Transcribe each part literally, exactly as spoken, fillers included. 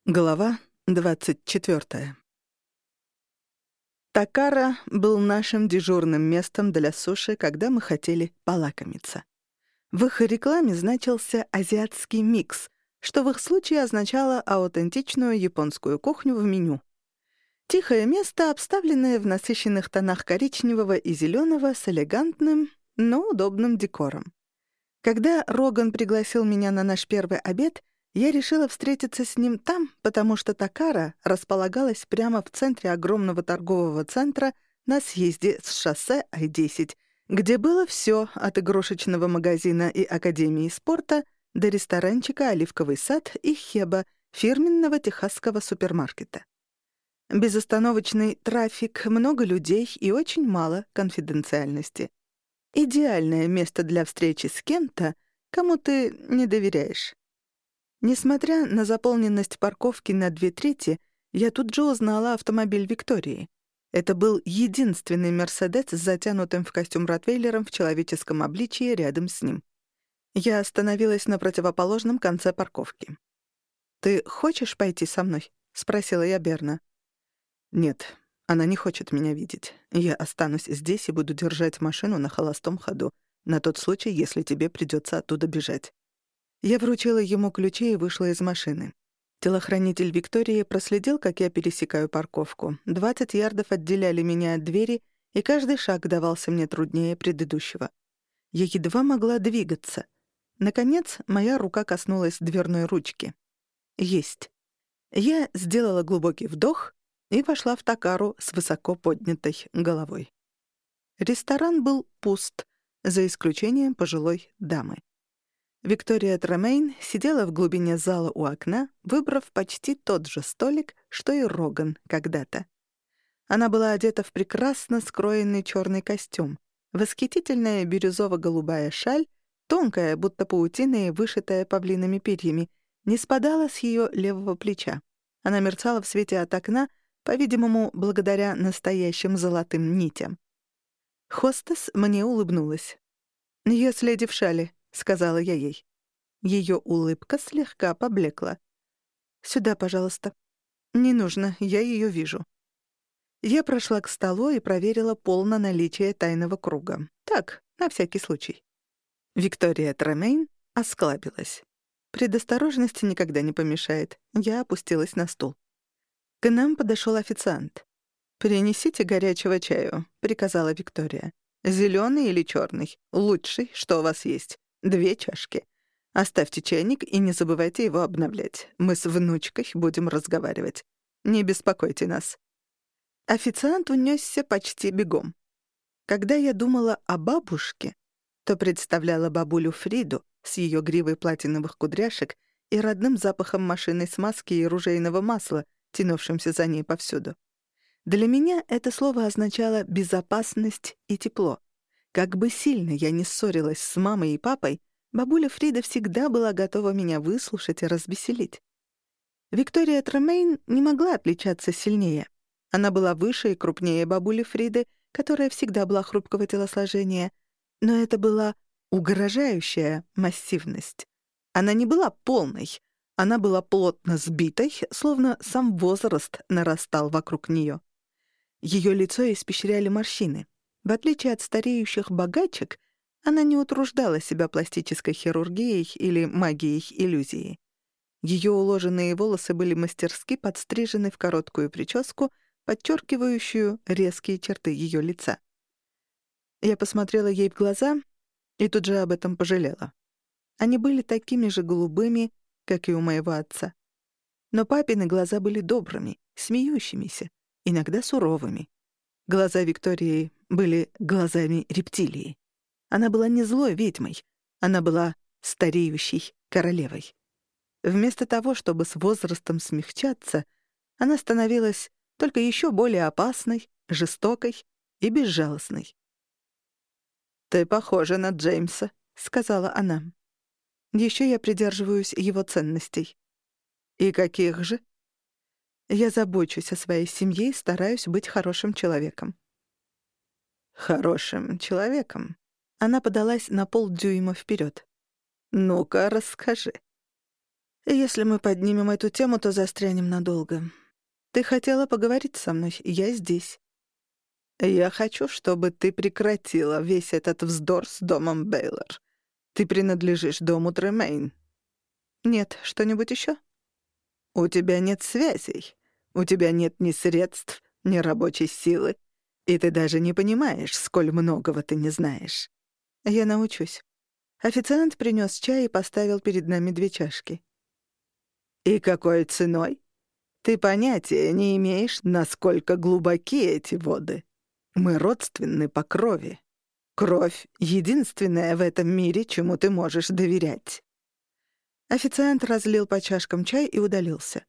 Глава двадцать четвёртая. Такара был нашим дежурным местом для суши, когда мы хотели полакомиться. В их рекламе значился «азиатский микс», что в их случае означало аутентичную японскую кухню в меню. Тихое место, обставленное в насыщенных тонах коричневого и зелёного с элегантным, но удобным декором. Когда Роган пригласил меня на наш первый обед, я решила встретиться с ним там, потому что Такара располагалась прямо в центре огромного торгового центра на съезде с шоссе Ай десять, где было всё от игрушечного магазина и академии спорта до ресторанчика «Оливковый сад» и Хеба, фирменного техасского супермаркета. Безостановочный трафик, много людей и очень мало конфиденциальности. Идеальное место для встречи с кем-то, кому ты не доверяешь. Несмотря на заполненность парковки на две трети, я тут же узнала автомобиль Виктории. Это был единственный «Мерседес» с затянутым в костюм ротвейлером в человеческом обличье рядом с ним. Я остановилась на противоположном конце парковки. «Ты хочешь пойти со мной?» — спросила я Берна. «Нет, она не хочет меня видеть. Я останусь здесь и буду держать машину на холостом ходу, на тот случай, если тебе придётся оттуда бежать». Я вручила ему ключи и вышла из машины. Телохранитель Виктории проследил, как я пересекаю парковку. двадцать ярдов отделяли меня от двери, и каждый шаг давался мне труднее предыдущего. Я едва могла двигаться. Наконец, моя рука коснулась дверной ручки. Есть. Я сделала глубокий вдох и вошла в Такару с высоко поднятой головой. Ресторан был пуст, за исключением пожилой дамы. Виктория Тремейн сидела в глубине зала у окна, выбрав почти тот же столик, что и Роган когда-то. Она была одета в прекрасно скроенный чёрный костюм, восхитительная бирюзово-голубая шаль, тонкая, будто паутина и вышитая павлиными перьями, не спадала с её левого плеча. Она мерцала в свете от окна, по-видимому, благодаря настоящим золотым нитям. Хостес мне улыбнулась. «Её леди в шале», — сказала я ей. Её улыбка слегка поблекла. «Сюда, пожалуйста». «Не нужно, я её вижу». Я прошла к столу и проверила пол на наличие тайного круга. Так, на всякий случай. Виктория Тремейн осклабилась. Предосторожность никогда не помешает. Я опустилась на стул. К нам подошёл официант. «Принесите горячего чаю», — приказала Виктория. «Зелёный или чёрный? Лучший, что у вас есть. Две чашки. Оставьте чайник и не забывайте его обновлять. Мы с внучкой будем разговаривать. Не беспокойте нас». Официант унёсся почти бегом. Когда я думала о бабушке, то представляла бабулю Фриду с её гривой платиновых кудряшек и родным запахом машинной смазки и ружейного масла, тянувшимся за ней повсюду. Для меня это слово означало безопасность и тепло. Как бы сильно я ни ссорилась с мамой и папой, бабуля Фрида всегда была готова меня выслушать и развеселить. Виктория Тремейн не могла отличаться сильнее. Она была выше и крупнее бабули Фриды, которая всегда была хрупкого телосложения, но это была угрожающая массивность. Она не была полной, она была плотно сбитой, словно сам возраст нарастал вокруг неё. Её лицо испещряли морщины. В отличие от стареющих богачек, она не утруждала себя пластической хирургией или магией иллюзии. Её уложенные волосы были мастерски подстрижены в короткую прическу, подчеркивающую резкие черты её лица. Я посмотрела ей в глаза и тут же об этом пожалела. Они были такими же голубыми, как и у моего отца. Но папины глаза были добрыми, смеющимися, иногда суровыми. Глаза Виктории были глазами рептилии. Она была не злой ведьмой, она была стареющей королевой. Вместо того, чтобы с возрастом смягчаться, она становилась только ещё более опасной, жестокой и безжалостной. «Ты похожа на Джеймса», — сказала она. «Ещё я придерживаюсь его ценностей». «И каких же?» «Я забочусь о своей семье и стараюсь быть хорошим человеком». «Хорошим человеком?» Она подалась на полдюйма вперёд. «Ну-ка, расскажи». И если мы поднимем эту тему, то застрянем надолго. Ты хотела поговорить со мной, я здесь. Я хочу, чтобы ты прекратила весь этот вздор с домом Бейлор. Ты принадлежишь дому Тремейн. Нет, что-нибудь еще? У тебя нет связей. У тебя нет ни средств, ни рабочей силы. И ты даже не понимаешь, сколь многого ты не знаешь. Я научусь. Официант принес чай и поставил перед нами две чашки. И какой ценой? Ты понятия не имеешь, насколько глубоки эти воды. Мы родственны по крови. Кровь — единственное в этом мире, чему ты можешь доверять. Официант разлил по чашкам чай и удалился.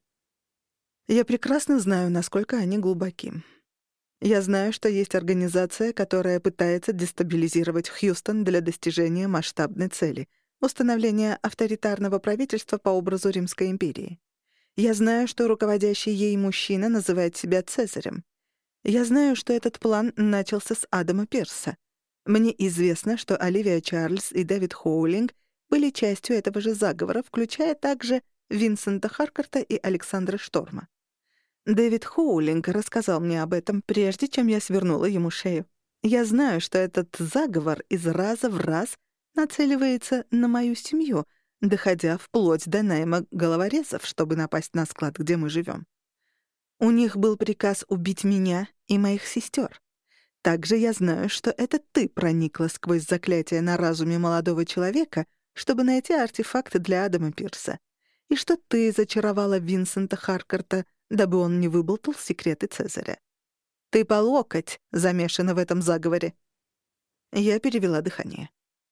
Я прекрасно знаю, насколько они глубоки. Я знаю, что есть организация, которая пытается дестабилизировать Хьюстон для достижения масштабной цели — установления авторитарного правительства по образу Римской империи. Я знаю, что руководящий ей мужчина называет себя Цезарем. Я знаю, что этот план начался с Адама Пирса. Мне известно, что Оливия Чарльз и Дэвид Хоулинг были частью этого же заговора, включая также Винсента Харкорта и Александра Шторма. Дэвид Хоулинг рассказал мне об этом, прежде чем я свернула ему шею. Я знаю, что этот заговор из раза в раз нацеливается на мою семью, доходя вплоть до найма головорезов, чтобы напасть на склад, где мы живем. У них был приказ убить меня и моих сестер. Также я знаю, что это ты проникла сквозь заклятие на разуме молодого человека, чтобы найти артефакты для Адама Пирса, и что ты зачаровала Винсента Харкорта, дабы он не выболтал секреты Цезаря. Ты по локоть замешана в этом заговоре. Я перевела дыхание.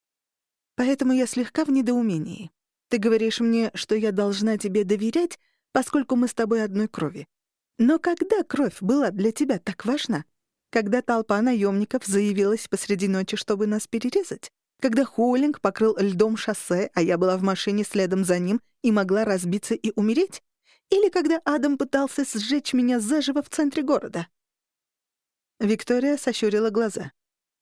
Поэтому я слегка в недоумении. Ты говоришь мне, что я должна тебе доверять, поскольку мы с тобой одной крови. Но когда кровь была для тебя так важна? Когда толпа наемников заявилась посреди ночи, чтобы нас перерезать? Когда Хоулинг покрыл льдом шоссе, а я была в машине следом за ним и могла разбиться и умереть? Или когда Адам пытался сжечь меня заживо в центре города? Виктория сощурила глаза.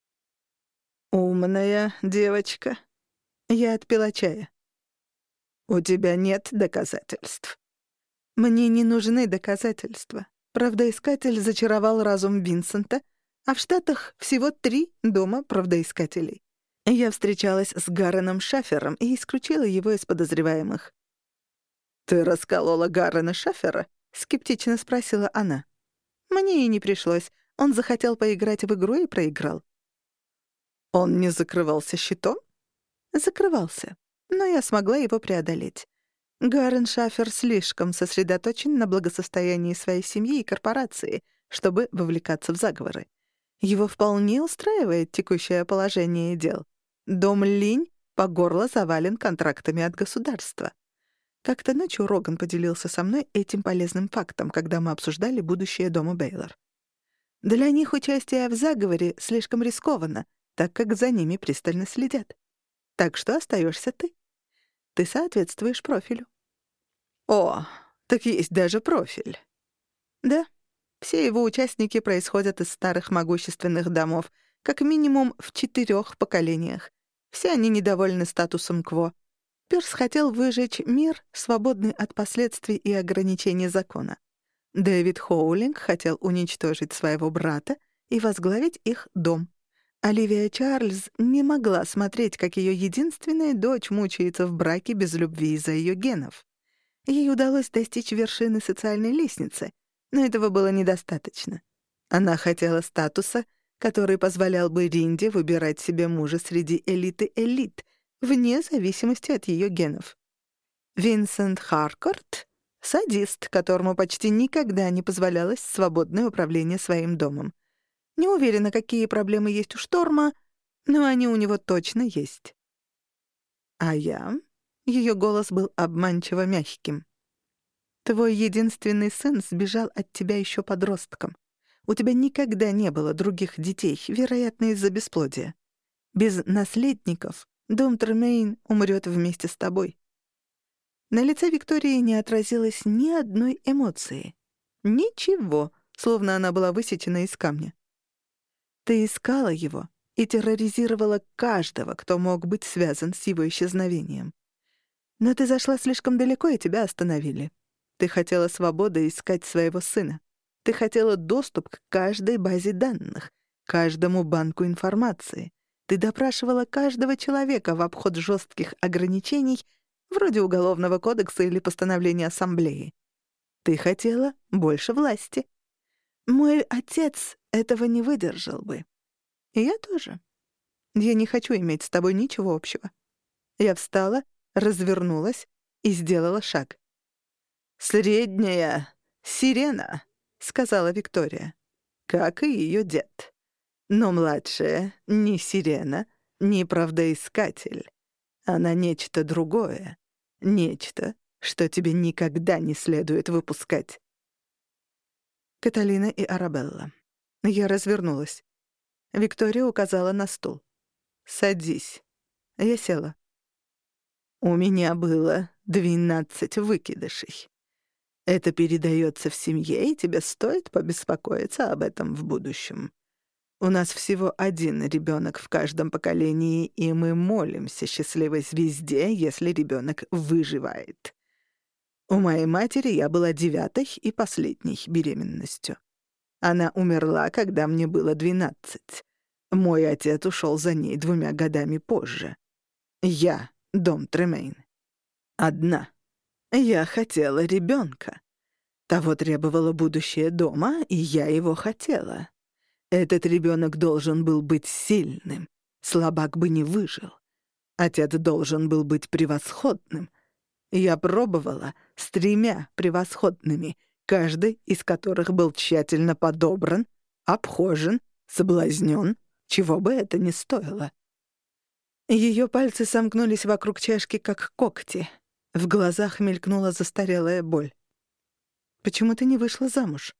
«Умная девочка». Я отпила чая. «У тебя нет доказательств». «Мне не нужны доказательства. Правдоискатель зачаровал разум Винсента, а в Штатах всего три дома правдоискателей. Я встречалась с Гарреном Шафером и исключила его из подозреваемых». «Ты расколола Гаррена Шафера?» — скептично спросила она. «Мне и не пришлось. Он захотел поиграть в игру и проиграл». «Он не закрывался щитом?» «Закрывался, но я смогла его преодолеть. Гаррен Шафер слишком сосредоточен на благосостоянии своей семьи и корпорации, чтобы вовлекаться в заговоры. Его вполне устраивает текущее положение дел. Дом Линь по горло завален контрактами от государства. Как-то ночью Роган поделился со мной этим полезным фактом, когда мы обсуждали будущее дома Бейлор. Для них участие в заговоре слишком рискованно, так как за ними пристально следят. Так что остаешься ты. Ты соответствуешь профилю». «О, так есть даже профиль». «Да. Все его участники происходят из старых могущественных домов, как минимум в четырех поколениях. Все они недовольны статусом кво. Пирс хотел выжечь мир, свободный от последствий и ограничений закона. Дэвид Хоулинг хотел уничтожить своего брата и возглавить их дом. Оливия Чарльз не могла смотреть, как ее единственная дочь мучается в браке без любви из-за ее генов. Ей удалось достичь вершины социальной лестницы, но этого было недостаточно. Она хотела статуса, который позволял бы Ринде выбирать себе мужа среди элиты элит, вне зависимости от ее генов. Винсент Харкорт — садист, которому почти никогда не позволялось свободное управление своим домом. Не уверена, какие проблемы есть у Шторма, но они у него точно есть. А я... Ее голос был обманчиво мягким. Твой единственный сын сбежал от тебя еще подростком. У тебя никогда не было других детей, вероятно, из-за бесплодия. Без наследников дом Тремейн умрет вместе с тобой. На лице Виктории не отразилось ни одной эмоции. Ничего, словно она была высечена из камня. Ты искала его и терроризировала каждого, кто мог быть связан с его исчезновением. Но ты зашла слишком далеко, и тебя остановили. Ты хотела свободы искать своего сына. Ты хотела доступ к каждой базе данных, каждому банку информации. Ты допрашивала каждого человека в обход жестких ограничений, вроде Уголовного кодекса или постановления Ассамблеи. Ты хотела больше власти. Мой отец этого не выдержал бы. И я тоже. Я не хочу иметь с тобой ничего общего. Я встала, развернулась и сделала шаг. «Средняя сирена», — сказала Виктория, — «как и ее дед. Но младшая не сирена, не правдоискатель. Она нечто другое, нечто, что тебе никогда не следует выпускать». Каталина и Арабелла. Я развернулась. Виктория указала на стул. «Садись». Я села. «У меня было двенадцать выкидышей. Это передается в семье, и тебе стоит побеспокоиться об этом в будущем. У нас всего один ребенок в каждом поколении, и мы молимся счастливой звезде, если ребенок выживает. У моей матери я была девятой и последней беременностью. Она умерла, когда мне было двенадцать. Мой отец ушел за ней двумя годами позже. Я — дом Тремейн. Одна. Я хотела ребенка. Того требовало будущее дома, и я его хотела. Этот ребенок должен был быть сильным. Слабак бы не выжил. Отец должен был быть превосходным. Я пробовала с тремя превосходными, каждый из которых был тщательно подобран, обхожен, соблазнен, чего бы это ни стоило. Ее пальцы сомкнулись вокруг чашки, как когти. В глазах мелькнула застарелая боль. «Почему ты не вышла замуж?»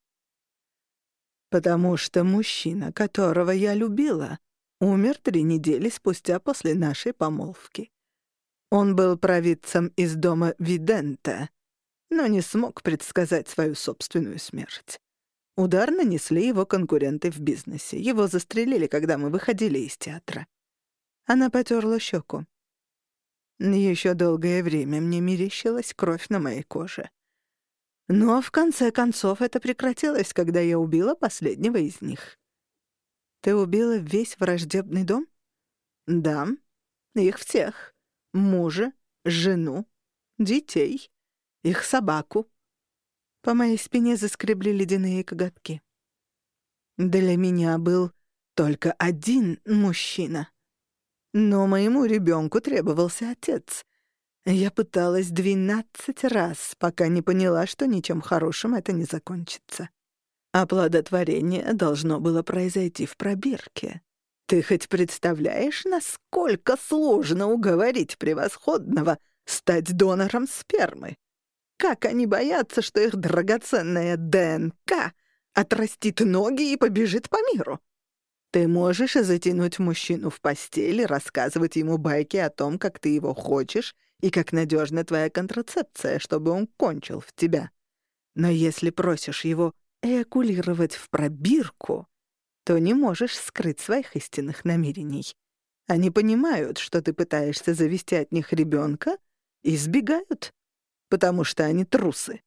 «Потому что мужчина, которого я любила, умер три недели спустя после нашей помолвки. Он был провидцем из дома Видента, но не смог предсказать свою собственную смерть. Удар нанесли его конкуренты в бизнесе. Его застрелили, когда мы выходили из театра». Она потерла щеку. Еще долгое время мне мерещилась кровь на моей коже. Но в конце концов это прекратилось, когда я убила последнего из них. Ты убила весь враждебный дом? Да, их всех. Мужа, жену, детей, их собаку. По моей спине заскребли ледяные коготки. Для меня был только один мужчина. Но моему ребенку требовался отец. Я пыталась двенадцать раз, пока не поняла, что ничем хорошим это не закончится. Оплодотворение должно было произойти в пробирке. Ты хоть представляешь, насколько сложно уговорить превосходного стать донором спермы? Как они боятся, что их драгоценная ДНК отрастит ноги и побежит по миру? Ты можешь затянуть мужчину в постель и рассказывать ему байки о том, как ты его хочешь и как надежна твоя контрацепция, чтобы он кончил в тебя. Но если просишь его эякулировать в пробирку, то не можешь скрыть своих истинных намерений. Они понимают, что ты пытаешься завести от них ребенка, и сбегают, потому что они трусы.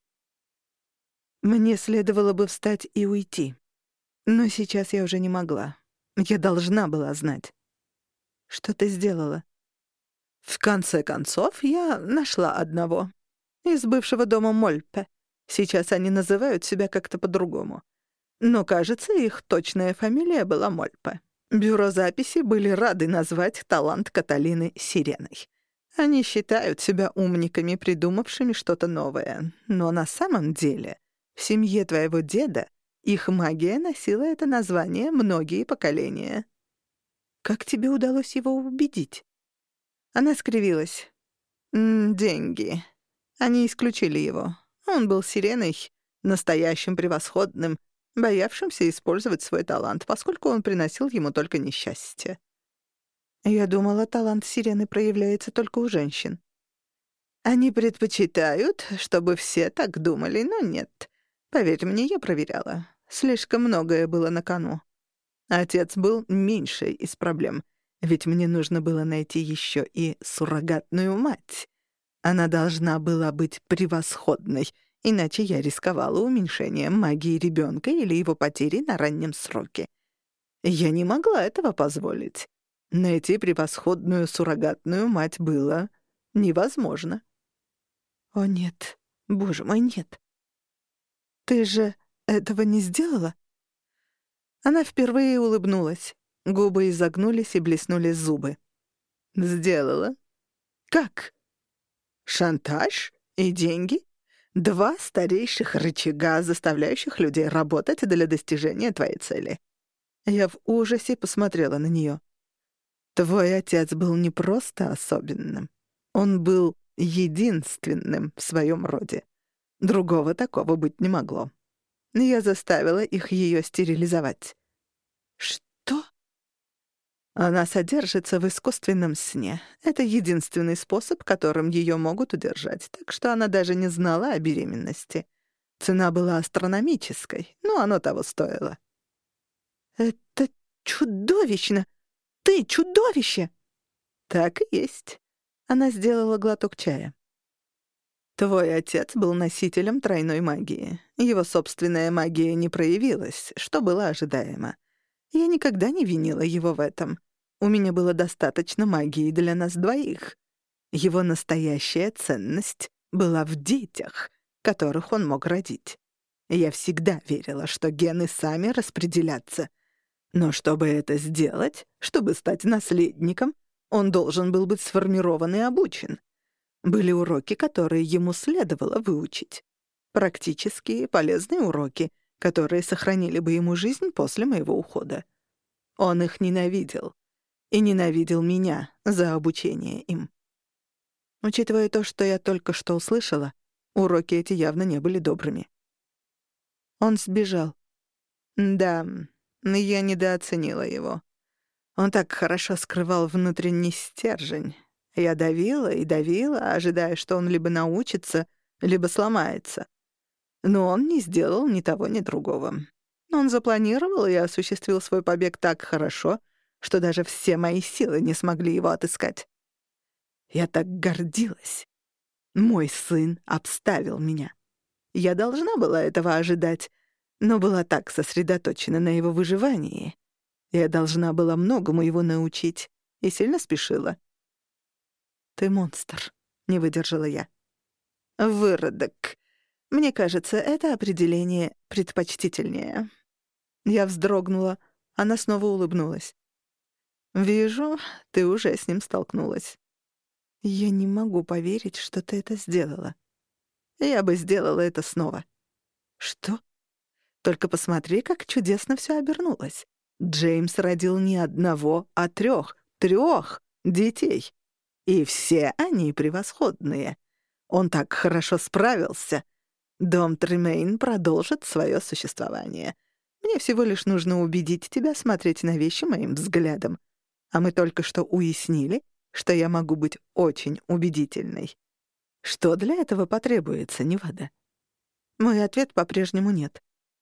Мне следовало бы встать и уйти, но сейчас я уже не могла. Я должна была знать. Что ты сделала? В конце концов, я нашла одного. Из бывшего дома Мольпе. Сейчас они называют себя как-то по-другому. Но, кажется, их точная фамилия была Мольпе. Бюро записи были рады назвать талант Каталины сиреной. Они считают себя умниками, придумавшими что-то новое. Но на самом деле в семье твоего деда их магия носила это название многие поколения. Как тебе удалось его убедить? Она скривилась. М, деньги. Они исключили его. Он был сиреной, настоящим превосходным, боявшимся использовать свой талант, поскольку он приносил ему только несчастье. Я думала, талант сирены проявляется только у женщин. Они предпочитают, чтобы все так думали, но нет. Поверь мне, я проверяла. Слишком многое было на кону. Отец был меньшей из проблем, ведь мне нужно было найти еще и суррогатную мать. Она должна была быть превосходной, иначе я рисковала уменьшением магии ребенка или его потерей на раннем сроке. Я не могла этого позволить. Найти превосходную суррогатную мать было невозможно. О нет, боже мой, нет. Ты же этого не сделала? Она впервые улыбнулась. Губы изогнулись и блеснули зубы. Сделала. Как? Шантаж и деньги? Два старейших рычага, заставляющих людей работать для достижения твоей цели. Я в ужасе посмотрела на нее. Твой отец был не просто особенным. Он был единственным в своем роде. Другого такого быть не могло. Я заставила их ее стерилизовать. Что? Она содержится в искусственном сне. Это единственный способ, которым ее могут удержать, так что она даже не знала о беременности. Цена была астрономической, но оно того стоило. «Это чудовищно! Ты чудовище!» «Так и есть». Она сделала глоток чая. «Твой отец был носителем тройной магии. Его собственная магия не проявилась, что было ожидаемо. Я никогда не винила его в этом. У меня было достаточно магии для нас двоих. Его настоящая ценность была в детях, которых он мог родить. Я всегда верила, что гены сами распределятся. Но чтобы это сделать, чтобы стать наследником, он должен был быть сформирован и обучен. Были уроки, которые ему следовало выучить. Практические, полезные уроки, которые сохранили бы ему жизнь после моего ухода. Он их ненавидел. И ненавидел меня за обучение им. Учитывая то, что я только что услышала, уроки эти явно не были добрыми. Он сбежал. Да, я недооценила его. Он так хорошо скрывал внутренний стержень. Я давила и давила, ожидая, что он либо научится, либо сломается. Но он не сделал ни того, ни другого. Он запланировал и осуществил свой побег так хорошо, что даже все мои силы не смогли его отыскать. Я так гордилась. Мой сын обставил меня. Я должна была этого ожидать, но была так сосредоточена на его выживании. Я должна была многому его научить и сильно спешила. «Ты монстр», — не выдержала я. «Выродок. Мне кажется, это определение предпочтительнее». Я вздрогнула, она снова улыбнулась. «Вижу, ты уже с ним столкнулась». «Я не могу поверить, что ты это сделала». «Я бы сделала это снова». «Что?» «Только посмотри, как чудесно все обернулось. Джеймс родил не одного, а трех, трех детей. И все они превосходные. Он так хорошо справился. Дом Тремейн продолжит свое существование. Мне всего лишь нужно убедить тебя смотреть на вещи моим взглядом. А мы только что уяснили, что я могу быть очень убедительной. Что для этого потребуется, Невада?» Мой ответ по-прежнему нет.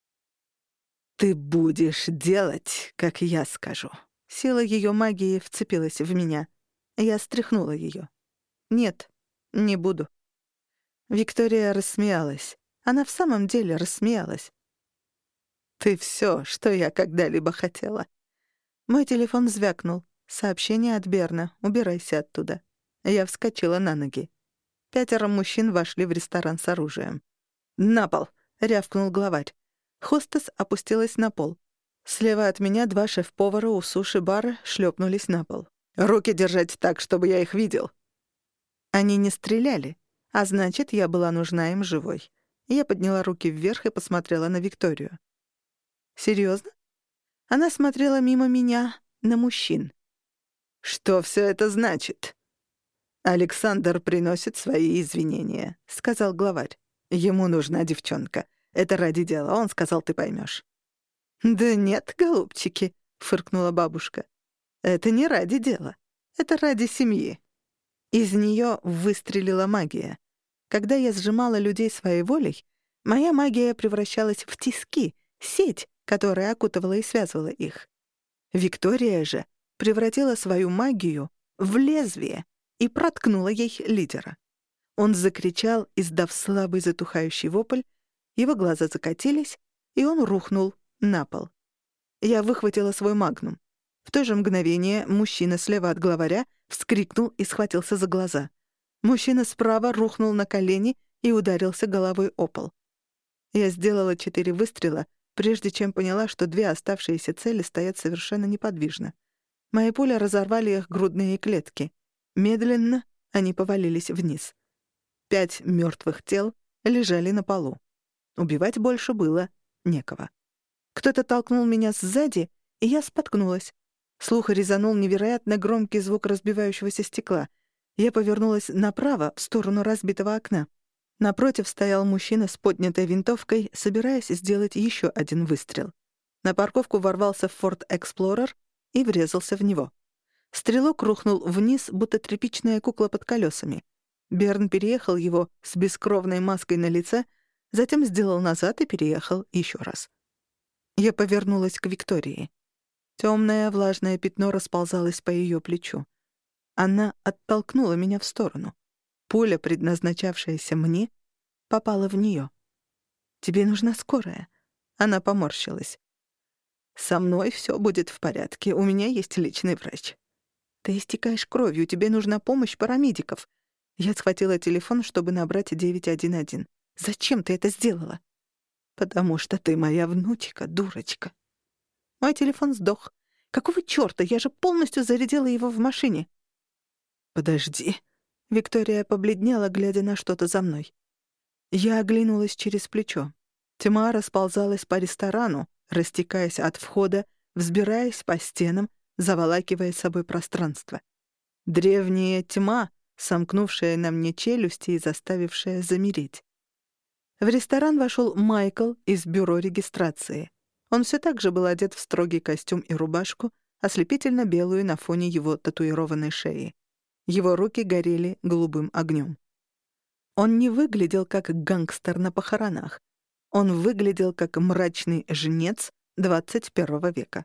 «Ты будешь делать, как я скажу». Сила ее магии вцепилась в меня. Я стряхнула ее. «Нет, не буду». Виктория рассмеялась. Она в самом деле рассмеялась. «Ты все, что я когда-либо хотела». Мой телефон звякнул. Сообщение от Берна. «Убирайся оттуда». Я вскочила на ноги. Пятеро мужчин вошли в ресторан с оружием. «На пол!» — рявкнул главарь. Хостес опустилась на пол. Слева от меня два шеф-повара у суши-бара шлепнулись на пол. «Руки держать так, чтобы я их видел!» Они не стреляли, а значит, я была нужна им живой. Я подняла руки вверх и посмотрела на Викторию. «Серьезно?» Она смотрела мимо меня на мужчин. «Что все это значит?» «Александр приносит свои извинения», — сказал главарь. «Ему нужна девчонка. Это ради дела. Он сказал, ты поймешь». «Да нет, голубчики», — фыркнула бабушка. «Это не ради дела. Это ради семьи». Из нее выстрелила магия. Когда я сжимала людей своей волей, моя магия превращалась в тиски, сеть, которая окутывала и связывала их. Виктория же превратила свою магию в лезвие и проткнула ей лидера. Он закричал, издав слабый затухающий вопль, его глаза закатились, и он рухнул на пол. Я выхватила свой магнум. В то же мгновение мужчина слева от главаря вскрикнул и схватился за глаза. Мужчина справа рухнул на колени и ударился головой о пол. Я сделала четыре выстрела, прежде чем поняла, что две оставшиеся цели стоят совершенно неподвижно. Мои пули разорвали их грудные клетки. Медленно они повалились вниз. Пять мертвых тел лежали на полу. Убивать больше было некого. Кто-то толкнул меня сзади, и я споткнулась. Слух резанул невероятно громкий звук разбивающегося стекла. Я повернулась направо, в сторону разбитого окна. Напротив стоял мужчина с поднятой винтовкой, собираясь сделать еще один выстрел. На парковку ворвался Ford Explorer и врезался в него. Стрелок рухнул вниз, будто тряпичная кукла под колесами. Берн переехал его с бескровной маской на лице, затем сделал назад и переехал еще раз. Я повернулась к Виктории. Темное влажное пятно расползалось по ее плечу. Она оттолкнула меня в сторону. Пуля, предназначавшаяся мне, попала в нее. «Тебе нужна скорая». Она поморщилась. «Со мной все будет в порядке. У меня есть личный врач». «Ты истекаешь кровью. Тебе нужна помощь парамедиков». Я схватила телефон, чтобы набрать девять один один. «Зачем ты это сделала?» «Потому что ты моя внучка, дурочка». Мой телефон сдох. Какого чёрта? Я же полностью зарядила его в машине. «Подожди». Виктория побледнела, глядя на что-то за мной. Я оглянулась через плечо. Тьма расползалась по ресторану, растекаясь от входа, взбираясь по стенам, заволакивая собой пространство. Древняя тьма, сомкнувшая на мне челюсти и заставившая замереть. В ресторан вошел Майкл из бюро регистрации. Он все так же был одет в строгий костюм и рубашку, ослепительно белую на фоне его татуированной шеи. Его руки горели голубым огнем. Он не выглядел как гангстер на похоронах. Он выглядел как мрачный жнец двадцать первого века.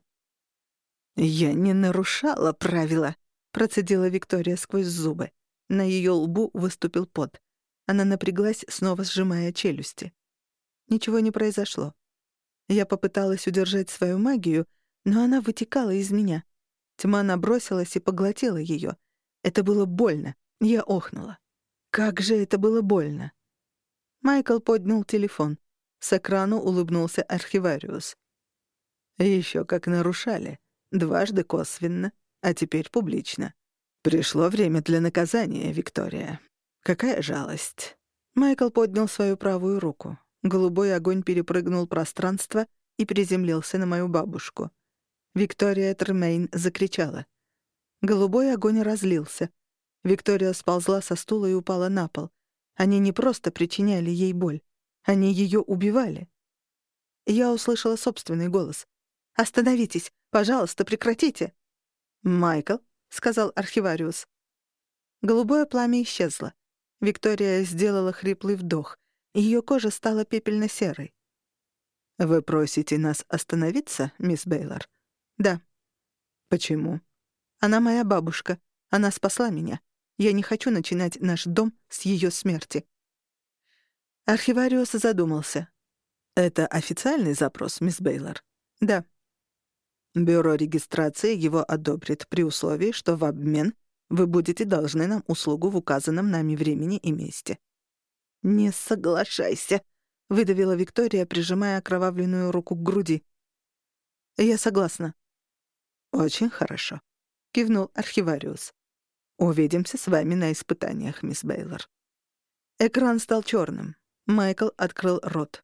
«Я не нарушала правила», — процедила Виктория сквозь зубы. На ее лбу выступил пот. Она напряглась, снова сжимая челюсти. Ничего не произошло. Я попыталась удержать свою магию, но она вытекала из меня. Тьма набросилась и поглотила ее. Это было больно. Я охнула. Как же это было больно. Майкл поднял телефон. С экрана улыбнулся архивариус. «Еще как нарушали. Дважды косвенно, а теперь публично. Пришло время для наказания, Виктория. Какая жалость». Майкл поднял свою правую руку. Голубой огонь перепрыгнул пространство и приземлился на мою бабушку. Виктория Термейн закричала. Голубой огонь разлился. Виктория сползла со стула и упала на пол. Они не просто причиняли ей боль. Они ее убивали. Я услышала собственный голос. «Остановитесь! Пожалуйста, прекратите!» «Майкл», — сказал архивариус. Голубое пламя исчезло. Виктория сделала хриплый вдох. Ее кожа стала пепельно-серой. «Вы просите нас остановиться, мисс Бейлор?» «Да». «Почему?» «Она моя бабушка. Она спасла меня. Я не хочу начинать наш дом с ее смерти». Архивариус задумался. «Это официальный запрос, мисс Бейлор?» «Да». «Бюро регистрации его одобрит при условии, что в обмен вы будете должны нам услугу в указанном нами времени и месте». «Не соглашайся», — выдавила Виктория, прижимая окровавленную руку к груди. «Я согласна». «Очень хорошо», — кивнул архивариус. «Увидимся с вами на испытаниях, мисс Бейлор». Экран стал черным. Майкл открыл рот.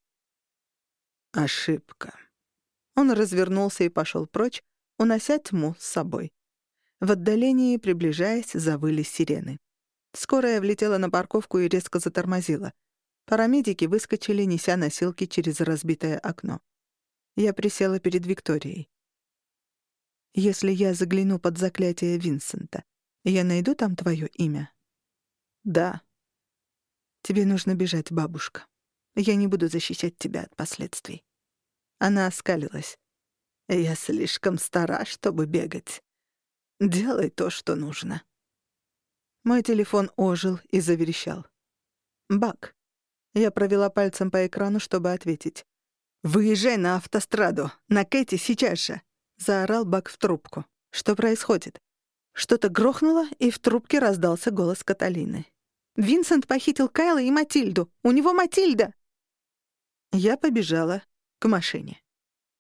«Ошибка». Он развернулся и пошел прочь, унося тьму с собой. В отдалении, приближаясь, завыли сирены. Скорая влетела на парковку и резко затормозила. Парамедики выскочили, неся носилки через разбитое окно. Я присела перед Викторией. «Если я загляну под заклятие Винсента, я найду там твое имя?» «Да». «Тебе нужно бежать, бабушка. Я не буду защищать тебя от последствий». Она оскалилась. «Я слишком стара, чтобы бегать. Делай то, что нужно». Мой телефон ожил и заверещал. Бак. Я провела пальцем по экрану, чтобы ответить. «Выезжай на автостраду! На Кэти сейчас же!» — заорал Бак в трубку. «Что происходит?» Что-то грохнуло, и в трубке раздался голос Каталины. «Винсент похитил Кайла и Матильду! У него Матильда!» Я побежала к машине.